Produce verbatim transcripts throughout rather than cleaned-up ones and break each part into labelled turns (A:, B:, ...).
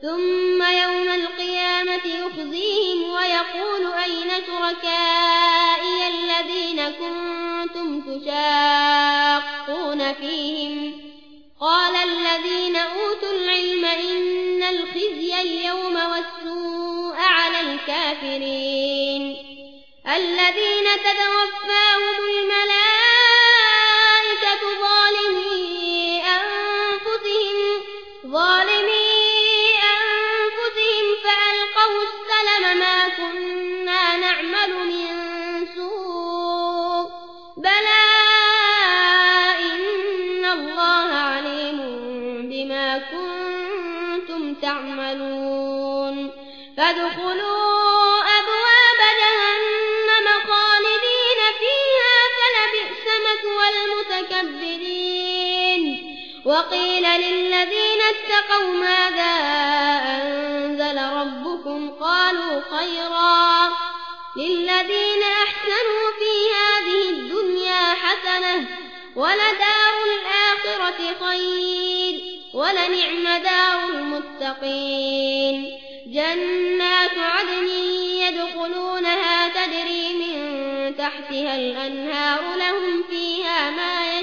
A: ثم يوم القيامة يخزيهم ويقول أين شركائي الذين كنتم تشاقون فيهم قال الذين أوتوا العلم إن الخزي اليوم والسوء على الكافرين الذين تتوفاهم الملائكة ظالمي أنفسهم ظالمي أنفسهم فألقوا السلم ما كنا نعمل من سوء بلى إن الله عليم بما كنتم تعملون فادخلوا أبواب جهنم خالدين فيها فلبئس مثوى المتكبرين وقيل للذين اتقوا ماذا أنزل ربكم قالوا خيرا للذين أحسنوا في هذه الدنيا حسنة ولدار الآخرة خير ولنعم دار المتقين جنات عدن يدخلونها تجري من تحتها الأنهار لهم فيها ما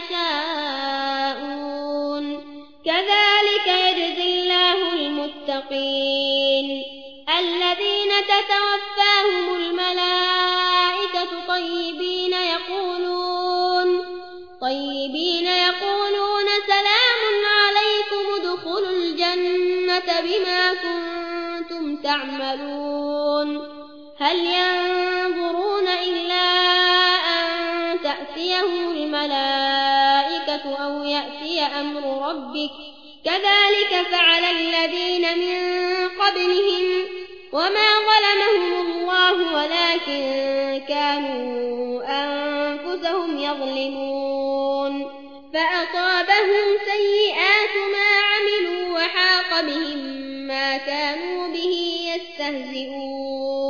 A: يشاءون كذلك يجزي الله المتقين الذين تتوفاهم الملائكة طيبين يقولون طيبين يقولون سلام عليكم ادخلوا الجنة بما كنتم تعملون هل ينظرون إلا أن تأتيهم الملائكة أو يأتي أمر ربك كذلك فعل الذين من قبلهم وما ظلمهم الله ولكن كانوا أنفسهم يظلمون فأصابهم سيئات ما عملوا وحاق بهم ما كانوا به يستهزئون